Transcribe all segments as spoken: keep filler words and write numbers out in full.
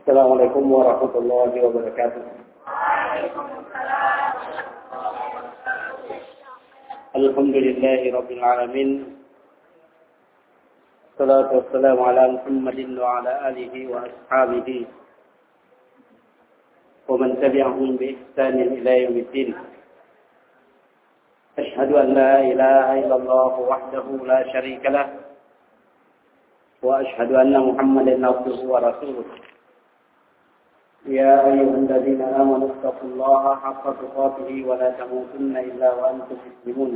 Assalamualaikum warahmatullahi wabarakatuh. Alhamdulillahi rabbil alamin. Salatu wassalamu ala Muhammadin wa ala alihi wa ashabihi wa man tabi'ahum bi ihsanin ila yaumiddin. Ashhadu an la ilaha illallah wahdahu la syarika lah wa ashhadu anna Muhammadan abduhu wa rasuluh. يا أيها الذين آمنوا اتقوا الله حق تقاته ولا تموتن إلا وأنتم مسلمون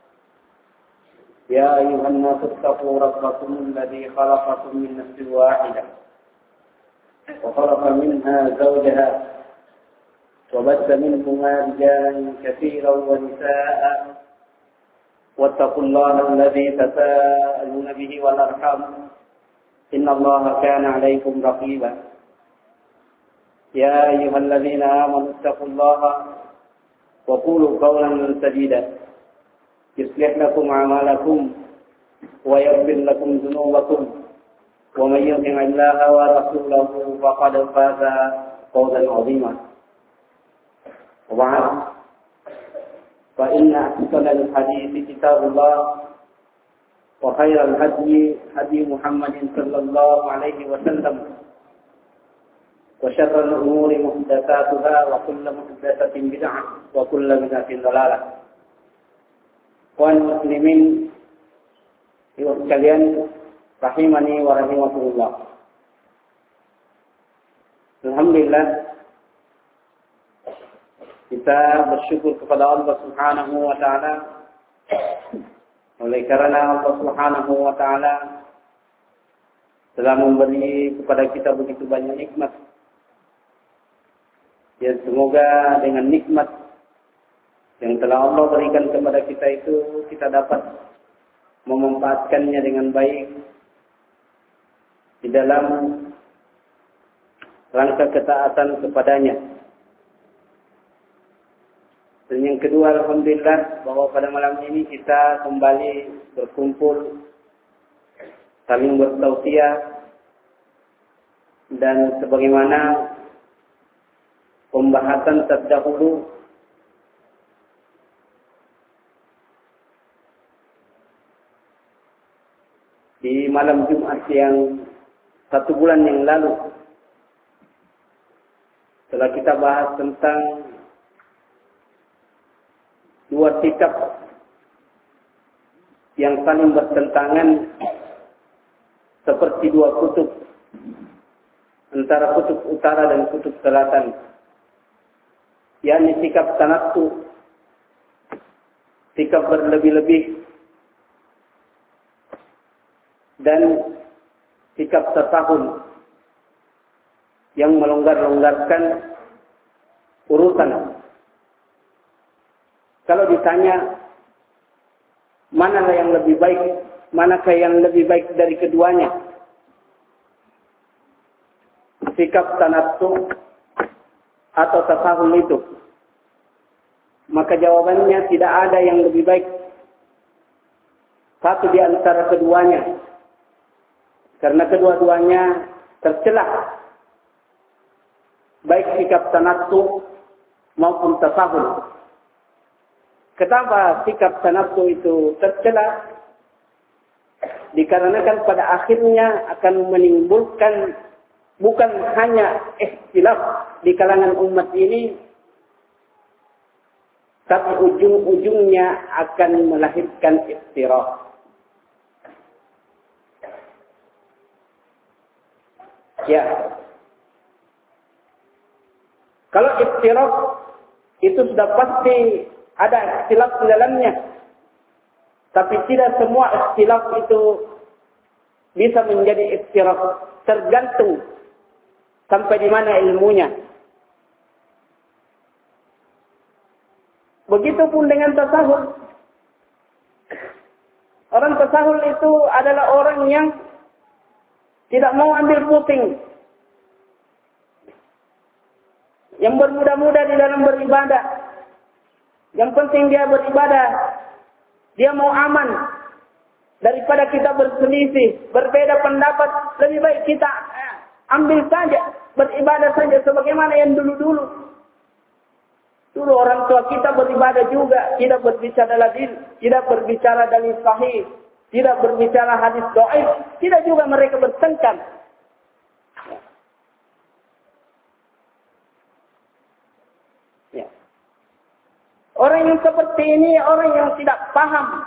يا أيها الناس اتقوا ربكم الذي خلقكم من نفس واحدة وخلق منها زوجها وبث منهما رجالا كثيرا ونساء واتقوا الله الذي تساءلون به والأرحام إن الله كان عليكم رقيبا يا أيها الذين آمنوا اتقوا الله وقولوا قولا سديدا يصلح لكم أعمالكم ويغفر لكم ذنوبكم ومن يطع الله ورسوله فقد فاز فوزا عظيما وبعد فإن أحسن الحديث كتاب الله وخير الهدي هدي محمد صلى الله عليه وسلم وشر الأمور محدثاتها وكل محدثة بدعة وكل بدعة ضلالة. Kaum muslimin ibu sekalian rahimani wa rahimakumullah. Alhamdulillah kita bersyukur kepada Allah Subhanahu wa taala oleh karena Allah Subhanahu wa taala telah memberi kepada kita begitu banyak nikmat. Ya, semoga dengan nikmat yang telah Allah berikan kepada kita itu kita dapat memanfaatkannya dengan baik di dalam rangka ketaatan kepadanya. Dan yang kedua, alhamdulillah bahwa pada malam ini kita kembali berkumpul saling bertausiah dan sebagaimana pembahasan terdahulu di malam Jumat yang satu bulan yang lalu setelah kita bahas tentang dua sikap yang saling bertentangan seperti dua kutub antara kutub utara dan kutub selatan, yakni sikap tanattu, sikap berlebih-lebih, dan sikap tasahul yang melonggar-longgarkan urusan. Kalau ditanya manakah yang lebih baik, manakah yang lebih baik dari keduanya, sikap tanattu atau tasahul itu, maka jawabannya tidak ada yang lebih baik satu di antara keduanya, karena kedua-duanya tercelah, baik sikap tanattu maupun tasahul. Kenapa sikap tanattu itu tercelah? Dikarenakan pada akhirnya akan menimbulkan bukan hanya ikhtilaf di kalangan umat ini, tapi ujung-ujungnya akan melahirkan iftiraq. Ya. Kalau iftiraq itu sudah pasti ada ikhtilaf di dalamnya. Tapi tidak semua ikhtilaf itu bisa menjadi iftiraq, tergantung sampai di mana ilmunya. Begitupun dengan tasahul. Orang tasahul itu adalah orang yang tidak mau ambil pusing, yang bermudah-mudah di dalam beribadah. Yang penting dia beribadah, dia mau aman daripada kita berselisih, berbeda pendapat. Lebih baik kita ambil saja beribadah saja sebagaimana yang dulu-dulu. Dulu orang tua kita beribadah juga, tidak berbicara dalil, tidak berbicara dalil sahih, tidak berbicara hadis dhaif, tidak juga mereka bertengkar. Ya. Orang yang seperti ini orang yang tidak paham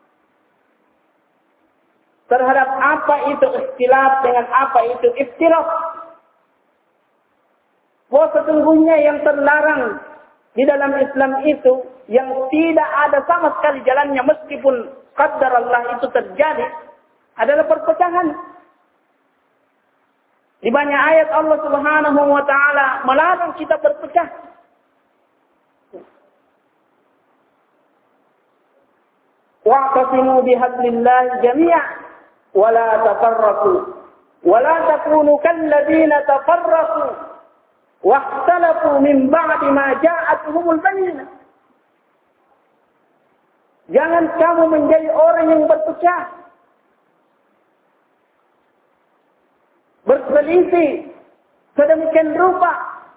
terhadap apa itu ikhtilaf dengan apa itu ikhtilaf. Bahwa sesungguhnya yang terlarang di dalam Islam itu yang tidak ada sama sekali jalannya meskipun qadar Allah itu terjadi adalah perpecahan. Di banyak ayat Allah Subhanahu wa taala melarang kita berpecah. Wa'tasimu bihablillahi jami'an wa la tafarraqu wa la takunu kalladzina tafarraqu waqtalafu min ba'di ma ja'atuhumul bayyinah. Jangan kamu menjadi orang yang berpecah, berselisih sedemikian rupa.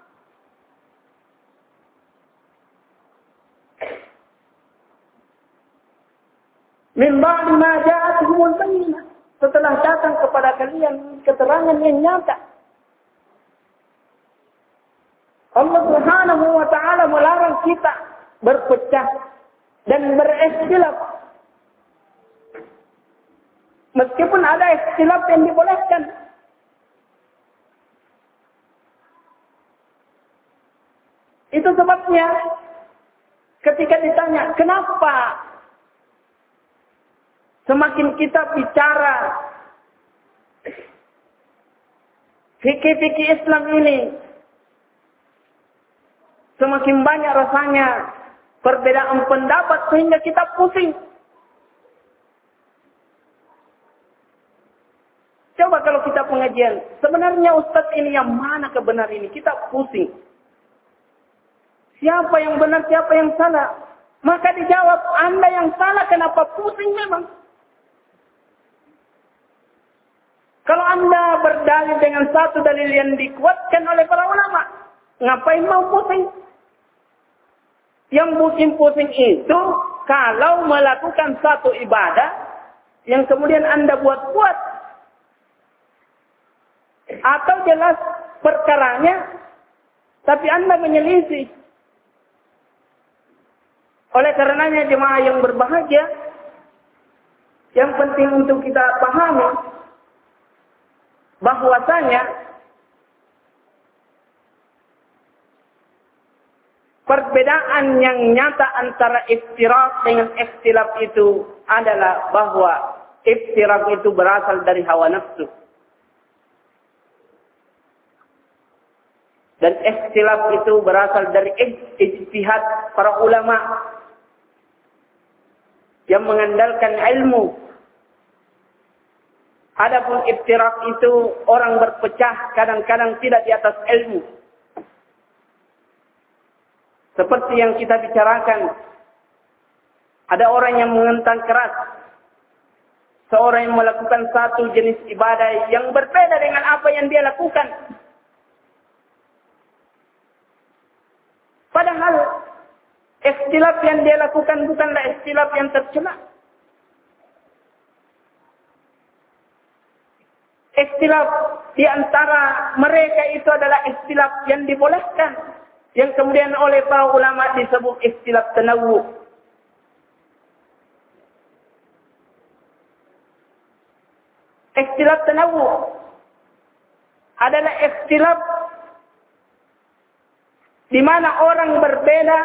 Min ba'di ma ja'atuhumul bayyinah, setelah datang kepada kalian keterangan yang nyata. Allah Subhanahu wa taala melarang kita berpecah dan berikhtilaf. Meskipun ada ikhtilaf yang dibolehkan. Itu sebabnya ketika ditanya, kenapa semakin kita bicara fikih-fikih Islam ini, semakin banyak rasanya perbedaan pendapat sehingga kita pusing. Coba kalau kita pengajian, sebenarnya Ustadz ini yang mana kebenar ini? Kita pusing. Siapa yang benar, siapa yang salah? Maka dijawab, Anda yang salah, kenapa pusing memang? Kalau Anda berdalil dengan satu dalil yang dikuatkan oleh para ulama, ngapain mau pusing? Yang pusing-pusing itu kalau melakukan satu ibadah yang kemudian Anda buat-buat. Atau jelas perkaranya, tapi Anda menyelisih. Oleh karenanya jemaah yang berbahagia, yang penting untuk kita pahami bahwasanya perbedaan yang nyata antara iftirak dengan ikhtilaf itu adalah bahwa iftirak itu berasal dari hawa nafsu. Dan ikhtilaf itu berasal dari ijtihad para ulama yang mengandalkan ilmu. Adapun iftirak itu orang berpecah kadang-kadang tidak di atas ilmu. Seperti yang kita bicarakan, ada orang yang menentang keras. Seorang yang melakukan satu jenis ibadah yang berbeda dengan apa yang dia lakukan. Padahal, ikhtilaf yang dia lakukan bukanlah ikhtilaf yang tercela. Ikhtilaf di antara mereka itu adalah ikhtilaf yang dibolehkan. Yang kemudian oleh para ulama disebut ikhtilaf tanawwu. Ikhtilaf tanawwu adalah ikhtilaf di mana orang berbeda,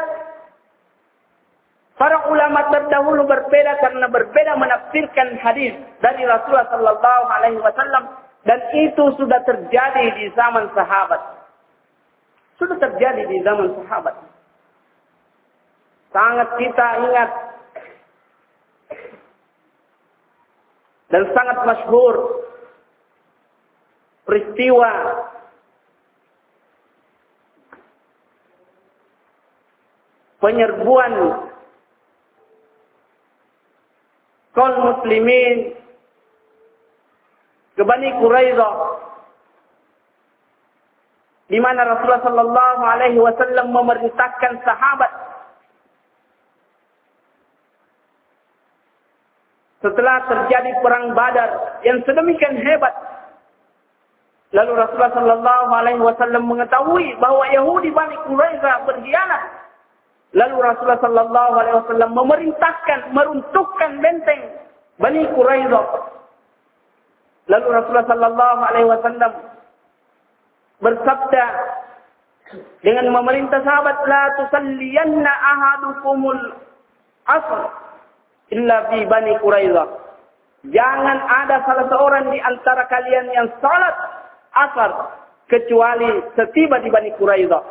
para ulama terdahulu berbeda karena berbeda menafsirkan hadis dari Rasulullah sallallahu alaihi wasallam, dan itu sudah terjadi di zaman sahabat. Sudah terjadi di zaman sahabat. Sangat kita ingat dan sangat masyhur peristiwa penyerbuan kaum muslimin ke Bani Quraidah di mana Rasulullah Sallallahu Alaihi Wasallam memerintahkan sahabat setelah terjadi perang Badar yang sedemikian hebat. Lalu Rasulullah Sallallahu Alaihi Wasallam mengetahui bahwa Yahudi Bani Quraisyah berkhianat. Lalu Rasulullah Sallallahu Alaihi Wasallam memerintahkan meruntuhkan benteng Bani Quraisyah. Lalu Rasulullah Sallallahu Alaihi Wasallam bersabda dengan memerintah sahabat, la tusalliyanna ahadukumul asr illa fi Bani Quraisyah. Jangan ada salah seorang di antara kalian yang salat asar kecuali setiba di Bani Quraisyah.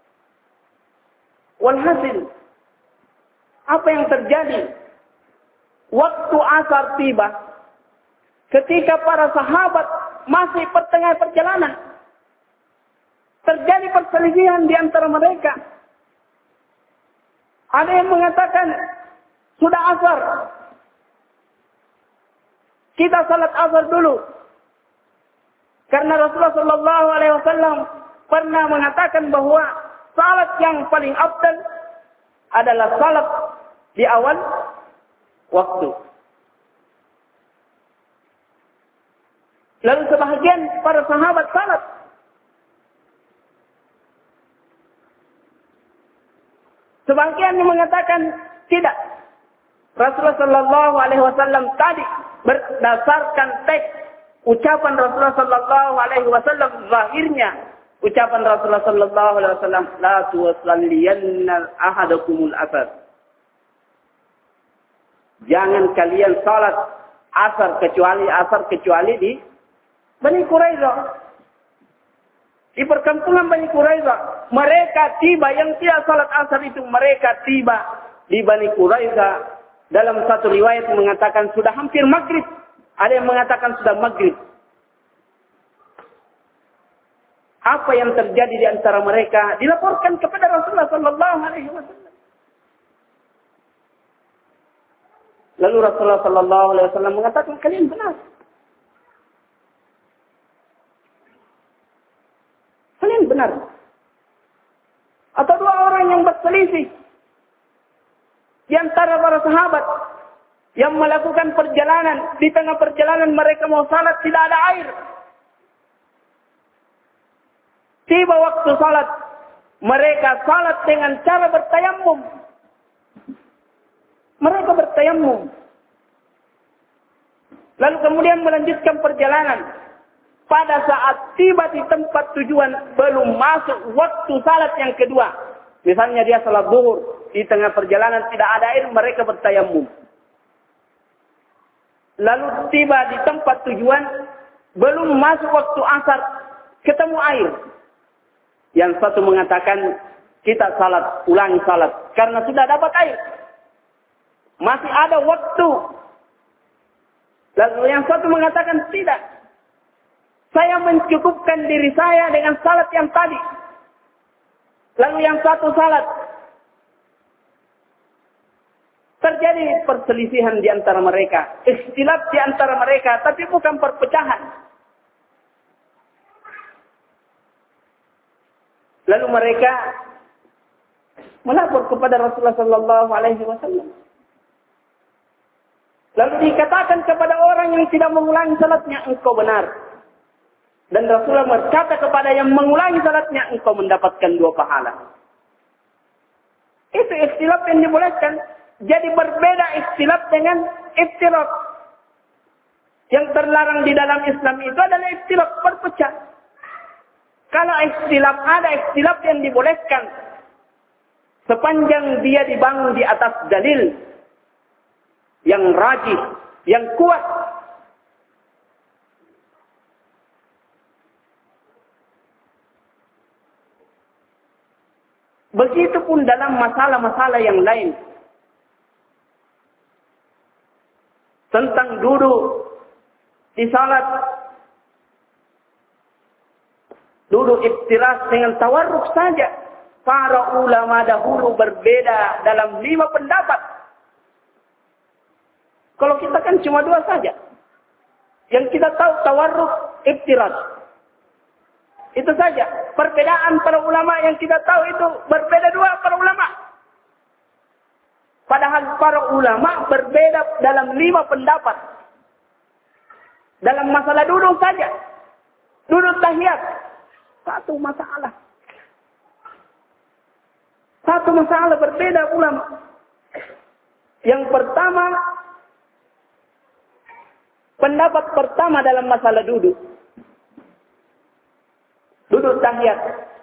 Walhasil, apa yang terjadi? Waktu asar tiba, ketika para sahabat masih pertengahan perjalanan, terjadi perselisihan di antara mereka. Ada yang mengatakan, sudah asar, kita salat asar dulu. Karena Rasulullah Sallallahu Alaihi Wasallam pernah mengatakan bahwa salat yang paling afdal adalah salat di awal waktu. Lalu sebahagian para sahabat salat. Sebagian yang mengatakan tidak. Rasulullah Sallallahu Alaihi Wasallam tadi berdasarkan teks ucapan Rasulullah Sallallahu Alaihi Wasallam, zahirnya ucapan Rasulullah Sallallahu Alaihi Wasallam, la tusalliyanna ahadakumul asar. Jangan kalian salat asar kecuali asar kecuali di Bani Quraisyah. Di perkampungan Bani Quraisyah, mereka tiba yang tidak salat asar itu, mereka tiba di Bani Quraisyah. Dalam satu riwayat mengatakan sudah hampir maghrib. Ada yang mengatakan sudah maghrib. Apa yang terjadi di antara mereka dilaporkan kepada Rasulullah Sallallahu Alaihi Wasallam. Lalu Rasulullah Sallallahu Alaihi Wasallam mengatakan, kalian benar. Kalian benar. Atau dua orang yang berselisih di antara para sahabat yang melakukan perjalanan, di tengah perjalanan mereka mau salat, tidak ada air. Tiba waktu salat, mereka salat dengan cara bertayamum. Mereka bertayamum. Lalu kemudian melanjutkan perjalanan. Pada saat tiba di tempat tujuan, belum masuk waktu salat yang kedua. Misalnya dia salat zuhur, di tengah perjalanan tidak ada air, mereka bertayamum. Lalu tiba di tempat tujuan, belum masuk waktu asar, ketemu air. Yang satu mengatakan, kita salat, ulangi salat, karena sudah dapat air. Masih ada waktu. Lalu yang satu mengatakan, tidak. Saya mencukupkan diri saya dengan salat yang tadi. Lalu yang satu salat. Terjadi perselisihan di antara mereka. Ikhtilaf di antara mereka. Tapi bukan perpecahan. Lalu mereka melapor kepada Rasulullah Sallallahu Alaihi Wasallam. Lalu dikatakan kepada orang yang tidak mengulangi salatnya, engkau benar. Dan Rasulullah berkata kepada yang mengulangi salatnya, engkau mendapatkan dua pahala. Itu ikhtilaf yang dibolehkan. Jadi berbeda ikhtilaf dengan iftirak. Yang terlarang di dalam Islam itu adalah ikhtilaf berpecah. Kalau ikhtilaf, ada ikhtilaf yang dibolehkan. Sepanjang dia dibangun di atas dalil. Yang rajih, yang kuat. Begitupun dalam masalah-masalah yang lain. Tentang duduk di salat. Duduk iftiras dengan tawarruk saja. Para ulama dahulu berbeda dalam lima pendapat. Kalau kita kan cuma dua saja. Yang kita tahu tawarruk iftiras. Itu saja. Perbedaan para ulama yang kita tahu itu berbeda dua para ulama. Padahal para ulama berbeda dalam lima pendapat. Dalam masalah duduk saja. Duduk tahiyat. Satu masalah. Satu masalah berbeda ulama. Yang pertama, pendapat pertama dalam masalah duduk. Duduk tahiyat.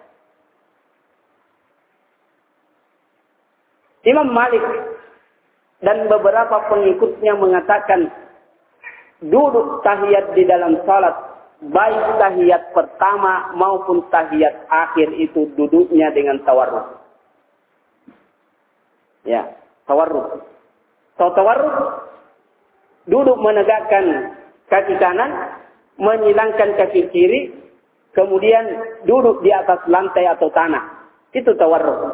Imam Malik dan beberapa pengikutnya mengatakan duduk tahiyat di dalam salat, baik tahiyat pertama maupun tahiyat akhir itu duduknya dengan tawarruk. Ya, tawarruk. Tahu tawarruk? Duduk menegakkan kaki kanan, menyilangkan kaki kiri, kemudian duduk di atas lantai atau tanah. Itu tawarruk.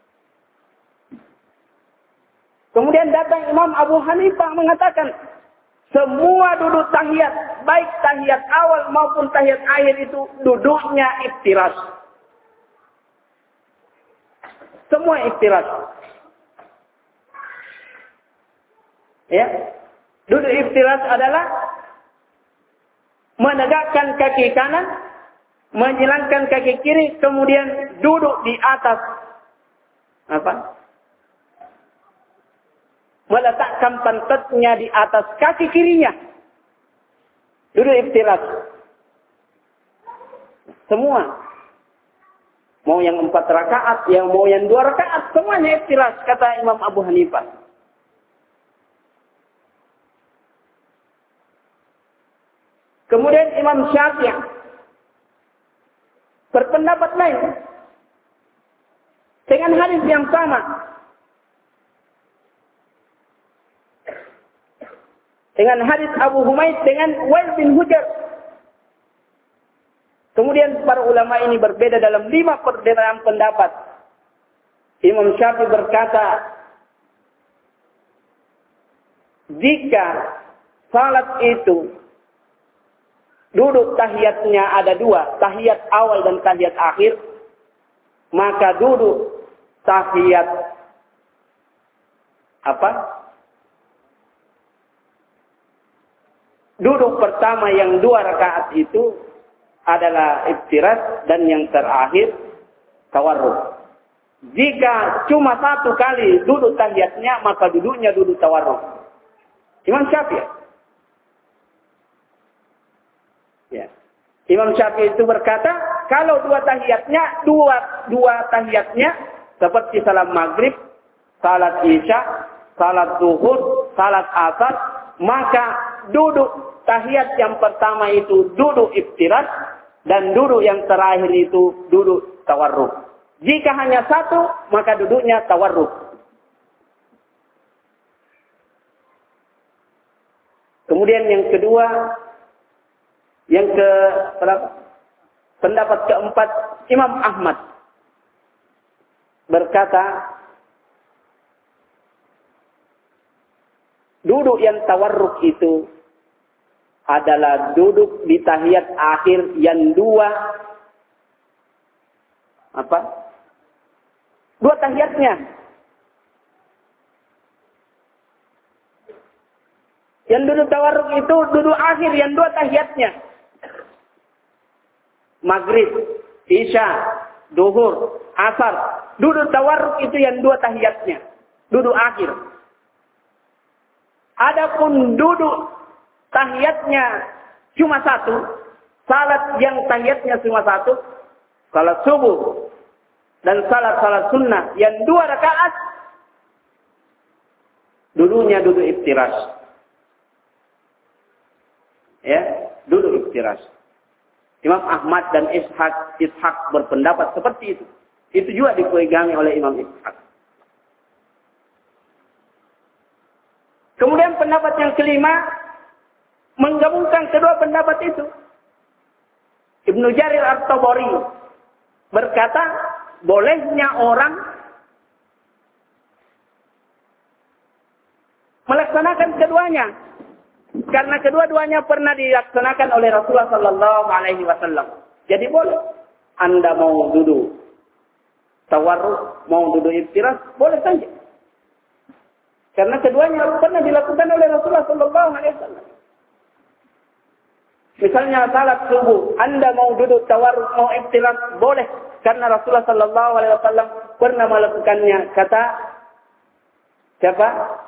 Kemudian datang Imam Abu Hanifah mengatakan, semua duduk tahiyat, baik tahiyat awal maupun tahiyat akhir itu duduknya iftiras. Semua iftiras. Ya, duduk iftiras adalah menegakkan kaki kanan, menyilangkan kaki kiri, kemudian duduk di atas apa? Meletakkan pantatnya di atas kaki kirinya. Duduk iftiras. Semua. Mau yang empat rakaat, yang mau yang dua rakaat, semuanya iftiras, kata Imam Abu Hanifah. Kemudian Imam Syafi'i berpendapat lain dengan hadis yang sama. Dengan hadis Abu Humaid dengan Wail bin Hujr. Kemudian para ulama ini berbeda dalam lima perbedaan pendapat. Imam Syafi'i berkata, jika salat itu duduk tahiyatnya ada dua, tahiyat awal dan tahiyat akhir, maka duduk tahiyat apa? Duduk pertama yang dua rakaat itu adalah iftiras dan yang terakhir tawarruk. Jika cuma satu kali duduk tahiyatnya, maka duduknya duduk tawarruk. Imam Syafi'i. Ya. Imam Syafi'i itu berkata, kalau dua tahiyatnya, dua dua tahiyatnya seperti salat maghrib, salat isya, salat zuhur, salat asar, maka duduk tahiyat yang pertama itu duduk iftiras dan duduk yang terakhir itu duduk tawarruk. Jika hanya satu, maka duduknya tawarruk. Kemudian yang kedua, yang ke berapa? Pendapat keempat, Imam Ahmad berkata, duduk yang tawarruk itu adalah duduk di tahiyat akhir yang dua apa? Dua tahiyatnya. Yang duduk tawarruk itu duduk akhir yang dua tahiyatnya. Maghrib, isya, duhur, asar. Duduk tawarruk itu yang dua tahiyatnya. Duduk akhir. Adapun duduk tahiyatnya cuma satu, salat yang tahiyatnya cuma satu, salat subuh dan salat-salat sunnah yang dua rakaat, duduknya duduk iftiras. Ya, duduk iftiras. Imam Ahmad dan Ishaq, Ishaq berpendapat seperti itu. Itu juga dipegangi oleh Imam Ishaq. Kemudian pendapat yang kelima, menggabungkan kedua pendapat itu. Ibnu Jarir At-Tabari berkata, bolehnya orang melaksanakan keduanya. Karena kedua-duanya pernah dilaksanakan oleh Rasulullah sallallahu alaihi wasallam. Jadi boleh. Anda mau duduk tawarruk, mau duduk iftirash, boleh saja. Karena keduanya pernah dilakukan oleh Rasulullah Sallallahu Alaihi Wasallam. Misalnya salat subuh, Anda mau duduk tawarruk, mau iftirash, boleh. Karena Rasulullah Sallallahu Alaihi Wasallam pernah melakukannya. Kata siapa?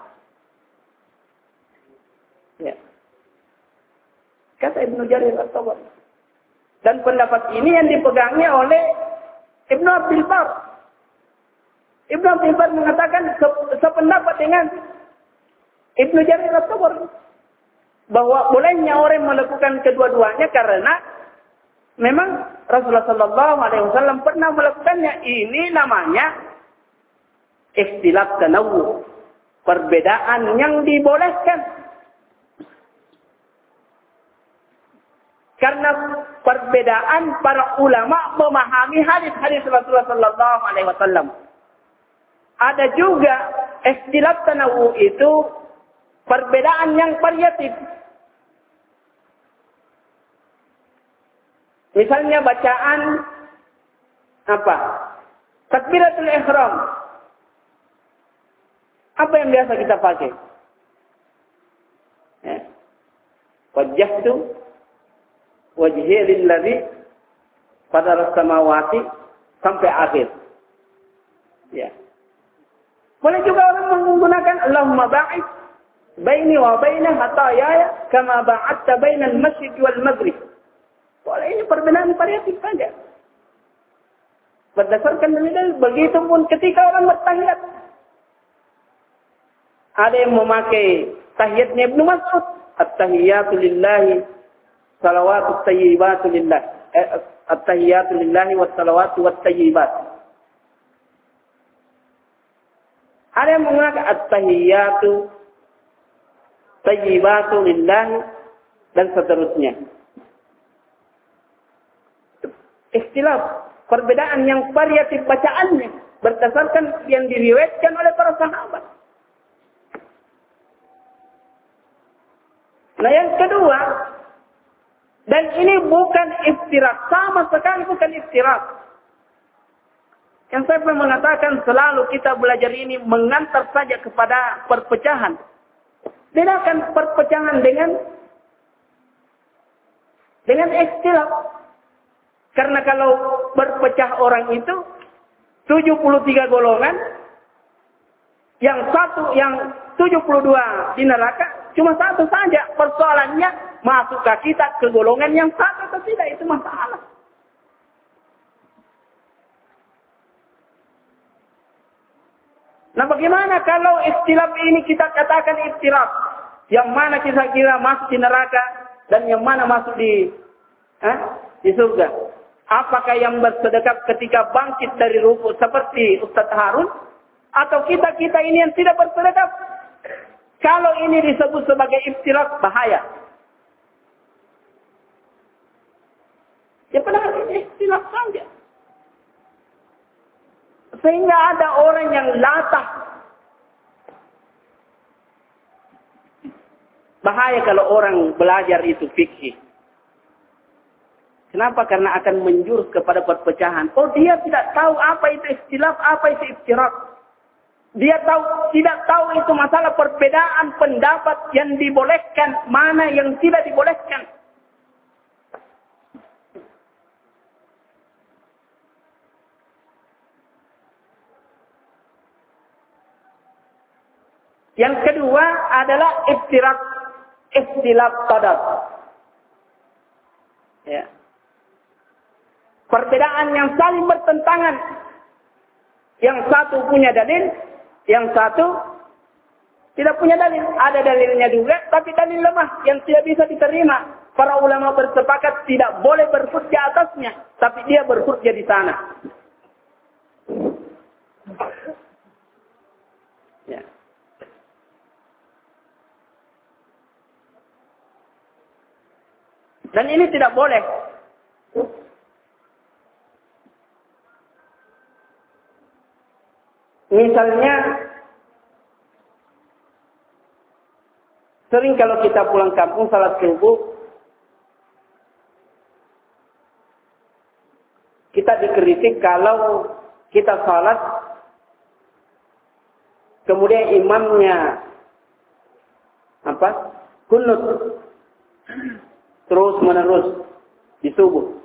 Ya. Kata Ibnu Jarir At-Tabari. Dan pendapat ini yang dipegangnya oleh Ibnu Abdul Bar. Ibnu Abdul Bar mengatakan sependapat dengan Ibnu Jarir At-Tabari bahwa bolehnya orang melakukan kedua-duanya karena memang Rasulullah Sallallahu Alaihi Wasallam pernah melakukannya. Ini namanya ikhtilaf tanawwu, perbedaan yang dibolehkan. Karena perbedaan para ulama memahami hadis-hadis Rasulullah Sallallahu Alaihi Wasallam. Ada juga ikhtilaf tanawwu itu perbedaan yang variatif. Misalnya bacaan apa? Takbiratul ihram. Apa yang biasa kita pakai? Ya. Wajjahtu wajhi lilladzi fadaras samawati sampai akhir. Ya. Boleh juga orang menggunakan Allahumma ba'id baini wa baina hatayaya kama ba'adta bainal masjid wal maghrib. Boleh, ini perbedaan variatif saja. Berdasarkan dalil, begitu pun ketika orang bertahiyat. Ada yang memakai tahiyatnya Ibnu Mas'ud, at-tahiyatu lillahi salawatu tayyibatu lillah. Eh, at-tahiyatu lillahi was salawatu wat tayyibat. Ada yang mengatakan at-tahiyatu tayyibatu lillahi dan seterusnya. Ikhtilaf, perbedaan yang variatif bacaannya berdasarkan yang diriwayatkan oleh para sahabat. Nah, yang kedua, dan ini bukan iftirak, sama sekali bukan iftirak. Yang saya pernah mengatakan selalu kita belajar ini mengantar saja kepada perpecahan. Bedakan perpecahan dengan dengan ikhtilaf. Karena kalau berpecah orang itu tujuh puluh tiga golongan, yang satu yang tujuh puluh dua di neraka, cuma satu saja persoalannya masukah kita ke golongan yang satu atau tidak, itu masalah. Nah, bagaimana kalau ikhtilaf ini kita katakan ikhtilaf? Yang mana kita kira masuk di neraka dan yang mana masuk di eh, di surga? Apakah yang bersedekap ketika bangkit dari ruku seperti Ustaz Harun? Atau kita-kita ini yang tidak bersedekap? Kalau ini disebut sebagai ikhtilaf, bahaya. Ya padahal ini ikhtilaf saja. Sehingga ada orang yang latah. Bahaya kalau orang belajar itu fikih. Kenapa? Karena akan menjurus kepada perpecahan. Oh, dia tidak tahu apa itu ikhtilaf, apa itu iftirak. Dia tahu, tidak tahu itu masalah perbedaan pendapat yang dibolehkan, mana yang tidak dibolehkan. Yang kedua adalah iftirak, ikhtilaf qadar. Ya. Perbedaan yang saling bertentangan. Yang satu punya dalil, yang satu tidak punya dalil. Ada dalilnya juga, tapi dalil lemah yang tidak bisa diterima. Para ulama bersepakat tidak boleh berhujjah atasnya, tapi dia berhujjah di sana. Ya. Dan ini tidak boleh. Misalnya, sering kalau kita pulang kampung salat subuh, kita kita dikritik kalau kita salat, kemudian imamnya apa? Kunut terus menerus di subuh.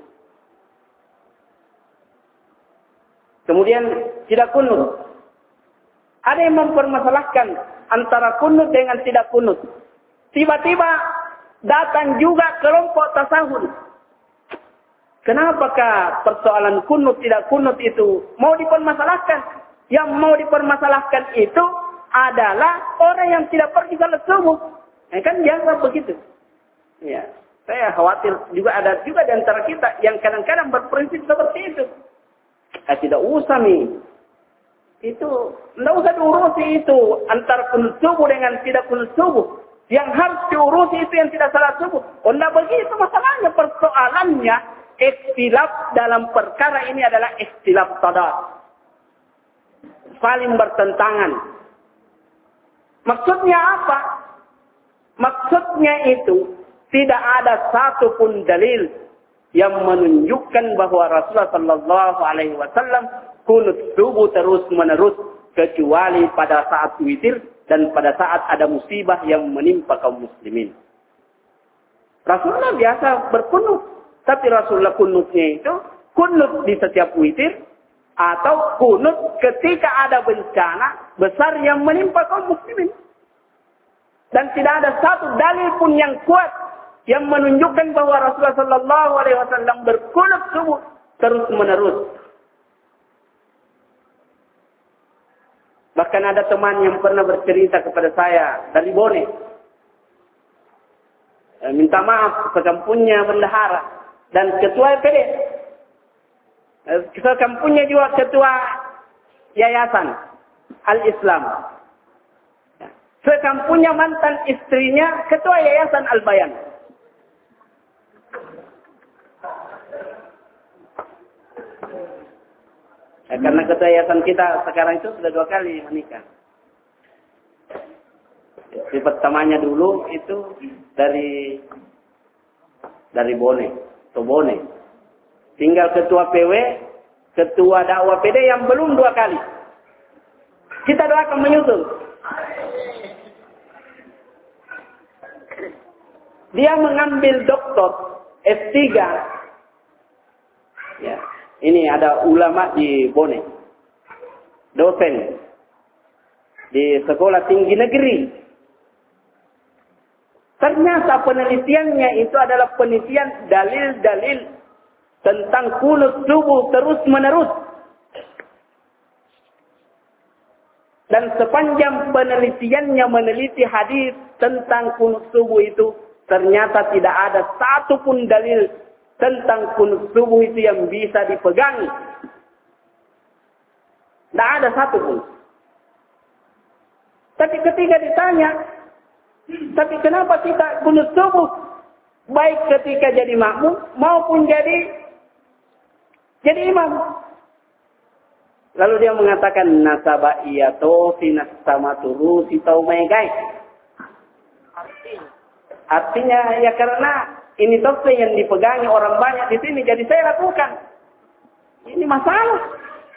Kemudian tidak kunut. Ada yang mempermasalahkan antara kunut dengan tidak kunut. Tiba-tiba datang juga kelompok tasawuf. Kenapakah persoalan kunut tidak kunut itu mau dipermasalahkan? Yang mau dipermasalahkan itu adalah orang yang tidak pergi salat subuh. Ya, kan biasa begitu. Ya, saya khawatir juga ada juga di antara kita yang kadang-kadang berprinsip seperti itu. Eh, tidak usah nih. Itu tidak usah diurusi itu antara kunut subuh dengan tidak kunut subuh. Yang harus diurusi itu yang tidak salat subuh. Oh, tidak begitu masalahnya. Persoalannya ikhtilaf dalam perkara ini adalah ikhtilaf tadad. Saling bertentangan. Maksudnya apa? Maksudnya itu tidak ada satupun dalil yang menunjukkan bahwa Rasulullah Sallallahu Alaihi Wasallam kunut subuh terus menerus kecuali pada saat witir dan pada saat ada musibah yang menimpa kaum muslimin. Rasulullah biasa berkunut, tapi Rasulullah kunutnya itu kunut di setiap witir atau kunut ketika ada bencana besar yang menimpa kaum muslimin. Dan tidak ada satu dalil pun yang kuat yang menunjukkan bahwa Rasulullah Sallallahu Alaihi Wasallam berkunut subuh terus menerus. Bahkan ada teman yang pernah bercerita kepada saya dari Bone, e, minta maaf sekampungnya bendahara dan ketua P D, e, sekampungnya juga ketua Yayasan Al-Islam, sekampungnya mantan istrinya ketua Yayasan Al-Bayan. Ya, karena ketua yayasan kita sekarang itu sudah dua kali menikah. Yang pertamanya dulu itu dari dari Bone, atau Bone. Tinggal ketua P W, ketua dakwah P D yang belum dua kali. Kita doakan menyusul. Dia mengambil doktor S tiga. Ya. Ini ada ulama di Bone, dosen di sekolah tinggi negeri. Ternyata penelitiannya itu adalah penelitian dalil-dalil tentang kunut subuh terus menerus. Dan sepanjang penelitiannya meneliti hadis tentang kunut subuh itu, ternyata tidak ada satupun dalil tentang kunut subuh itu yang bisa dipegangi. Tidak ada satu pun. Tapi ketika ditanya, tapi kenapa kita kunut subuh? Baik ketika jadi makmum maupun jadi jadi imam. Lalu dia mengatakan nasaba iyato finas sama turu si taumegai. Artinya ya karena ini doktrin yang dipegangi orang banyak di sini, jadi saya lakukan. Ini masalah.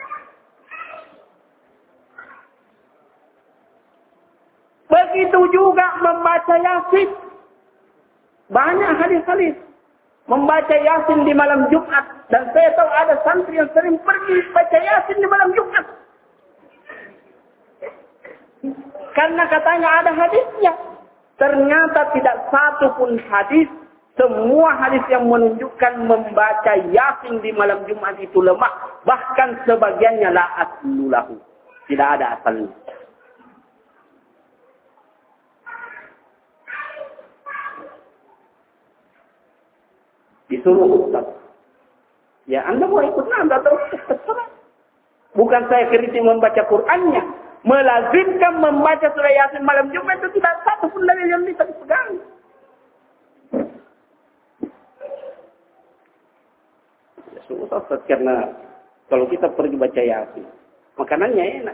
Begitu juga membaca Yasin. Banyak hadis-hadis. Membaca Yasin di malam Jumat. Dan saya tahu ada santri yang sering pergi baca Yasin di malam Jumat. Karena katanya ada hadisnya. Ternyata tidak satu pun hadis. Semua hadis yang menunjukkan membaca Yasin di malam Jumat itu lemah. Bahkan sebagiannya la aslulahu. Tidak ada asalnya. Disuruh Ustaz. Ya Anda mau ikut Anda atau terserah. Bukan saya kritik membaca Qur'annya. Melazimkan membaca surah Yasin malam Jumat itu tidak satu pun dalil yang bisa dipegang. Susah karena kalau kita pergi baca Yasin, makanannya enak.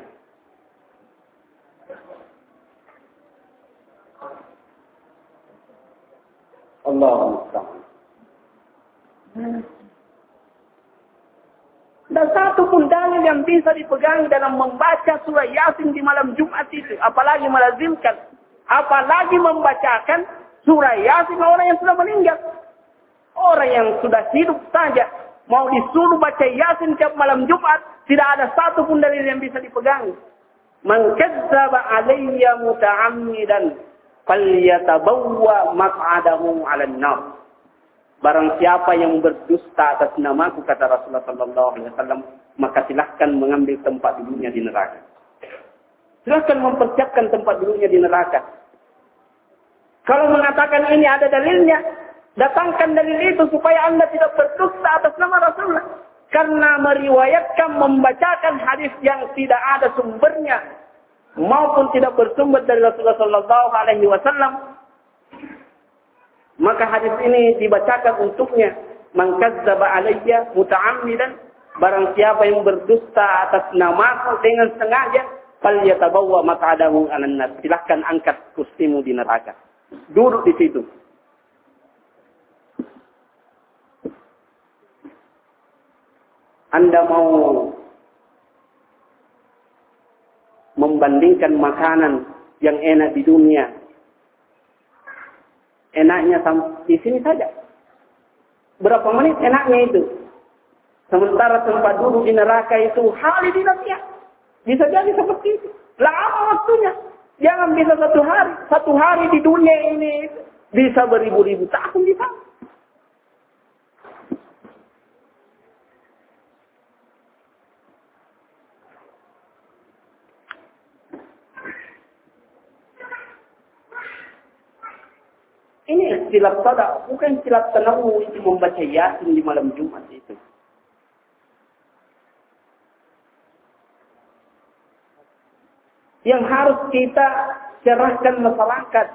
Allahu Akbar. Dan satu pun dalil yang bisa dipegang dalam membaca surah Yasin di malam Jumat itu. Apalagi melazimkan. Apalagi membacakan surah Yasin orang yang sudah meninggal. Orang yang sudah hidup saja. Mau disuruh baca Yasin tiap malam Jumat. Tidak ada satu pun dalil yang bisa dipegang. Man kadzdzaba alayya muta'ammidan falyatabawwa maq'adahu 'alan nar. Barang siapa yang berdusta atas namaku, kata Rasulullah sallallahu alaihi wasallam, maka silahkan mengambil tempat duduknya di neraka. Silahkan mempersiapkan tempat duduknya di neraka. Kalau mengatakan ini ada dalilnya, datangkan dalil itu supaya Anda tidak berdusta atas nama Rasulullah. Karena meriwayatkan, membacakan hadis yang tidak ada sumbernya, maupun tidak bersumber dari Rasulullah sallallahu alaihi wasallam, maka hadis ini dibacakan untuknya. Man kadzdzaba alayya muta'ammidan, barang siapa yang berdusta atas namaku dengan sengaja, falyatabawwa maq'adahu 'alan nar. Silahkan angkat kursimu di neraka. Duduk di situ. Anda mau membandingkan makanan yang enak di dunia, enaknya di sini saja. Berapa menit enaknya itu. Sementara tempat duduk di neraka itu halidinatnya. Bisa jadi seperti itu. Lama waktunya. Jangan bisa satu hari. Satu hari di dunia ini bisa beribu-ribu tahun di sana. Ini istilah sada, bukan istilah tanawu itu membaca Yasin di malam Jumat itu. Yang harus kita cerahkan masyarakat.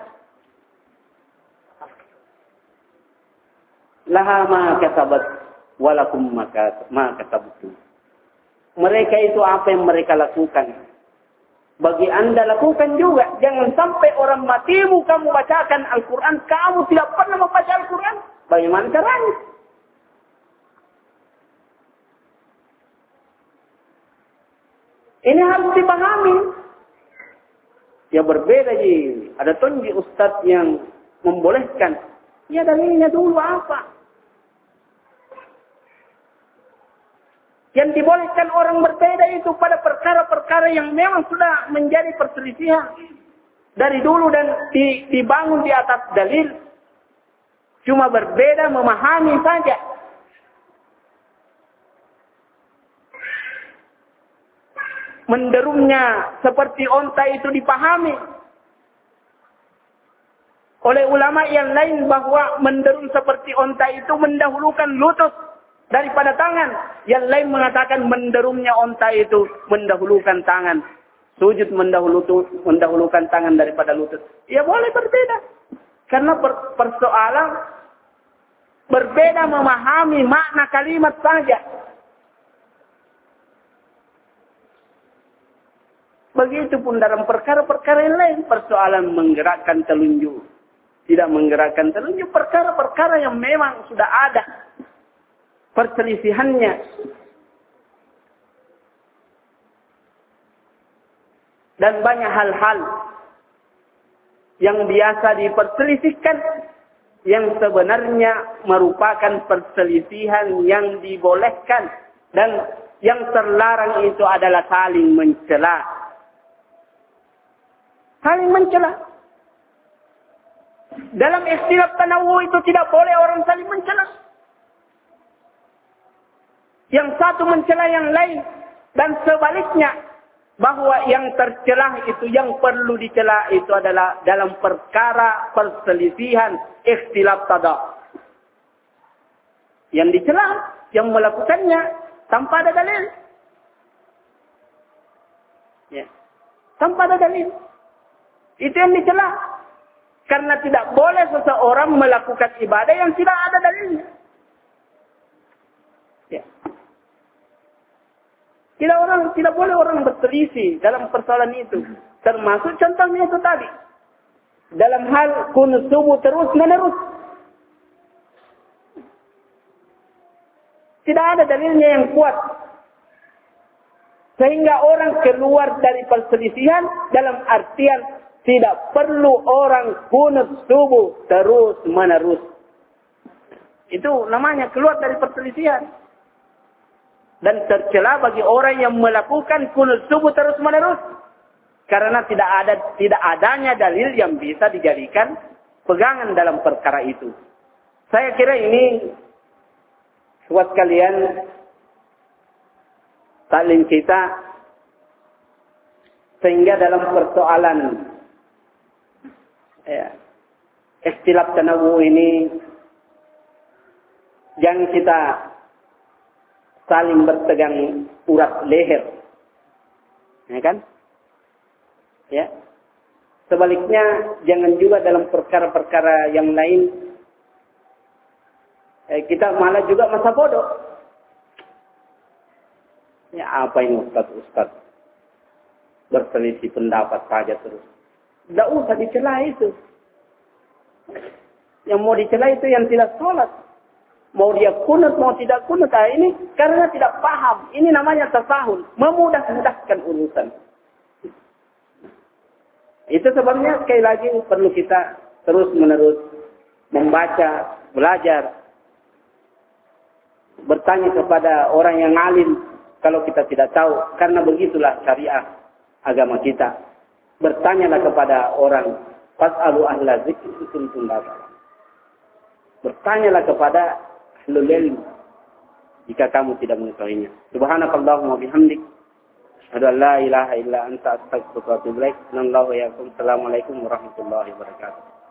Laha ma kasabat walakum ma kasabtu. Mereka itu apa yang mereka lakukan. Bagi Anda lakukan juga. Jangan sampai orang matimu kamu bacakan Al-Quran. Kamu tidak pernah membaca Al-Quran. Bagaimana caranya? Ini harus dipahami. Ya berbeda ji. Ada tonji ustadz yang membolehkan. Ya dalilnya dulu apa? Yang dibolehkan orang berbeda itu pada perkara-perkara yang memang sudah menjadi perselisihan. Dari dulu dan dibangun di atas dalil. Cuma berbeda memahami saja. Menderumnya seperti onta itu dipahami. Oleh ulama yang lain bahwa menderum seperti onta itu mendahulukan lutut daripada tangan. Yang lain mengatakan menderumnya onta itu mendahulukan tangan. Sujud mendahulukan, mendahulukan tangan daripada lutut. Ya boleh berbeda. Karena per, persoalan berbeda memahami makna kalimat saja. Begitupun dalam perkara-perkara yang lain. Persoalan menggerakkan telunjuk. Tidak menggerakkan telunjuk. Perkara-perkara yang memang sudah ada perselisihannya. Dan banyak hal-hal yang biasa diperselisihkan yang sebenarnya merupakan perselisihan yang dibolehkan dan yang terlarang itu adalah saling mencela. Saling mencela. Dalam istilah tanawu itu tidak boleh orang saling mencela. Yang satu mencela yang lain. Dan sebaliknya. Bahwa yang tercelah itu, yang perlu dicela itu adalah dalam perkara perselisihan ikhtilaf tada. Yang dicela, yang melakukannya tanpa ada dalil. Ya. Tanpa ada dalil. Itu yang dicela. Karena tidak boleh seseorang melakukan ibadah yang tidak ada dalilnya. Ya. Tidak orang, tidak boleh orang berselisih dalam persoalan itu. Termasuk contohnya itu tadi. Dalam hal kunut subuh terus menerus. Tidak ada dalilnya yang kuat. Sehingga orang keluar dari perselisihan dalam artian tidak perlu orang kunut subuh terus menerus. Itu namanya keluar dari perselisihan. Dan tercela bagi orang yang melakukan kunut subuh terus menerus. Karena tidak ada tidak adanya dalil yang bisa dijadikan pegangan dalam perkara itu. Saya kira ini buat kalian taklim kita, sehingga dalam persoalan ya, ikhtilaf tanawu ini jangan kita saling bertegang urat leher, ya kan? Ya. Sebaliknya jangan juga dalam perkara-perkara yang lain eh, kita malah juga masa bodoh. Ya apa ini ustaz-ustaz berselisih pendapat saja terus. Tidak usah dicela itu. Yang mau dicela itu yang tidak sholat. Mau dia kunut, mau tidak kunut. Nah, ini karena tidak paham. Ini namanya tasahul. Memudah-mudahkan urusan. Itu sebabnya sekali lagi perlu kita terus menerus membaca, belajar. Bertanya kepada orang yang alim. Kalau kita tidak tahu, karena begitulah syariah agama kita. Bertanyalah kepada orang, fas'alu ahla dzikri in kuntum la ta'lamun. Bertanyalah kepada ahlul ilm jika kamu tidak mengetahuinya. Subhanakallahumma bihamdik, asyhadu an la ilaha illa anta, astaghfiruka wa atubu ilaik. Assalamualaikum warahmatullahi wabarakatuh.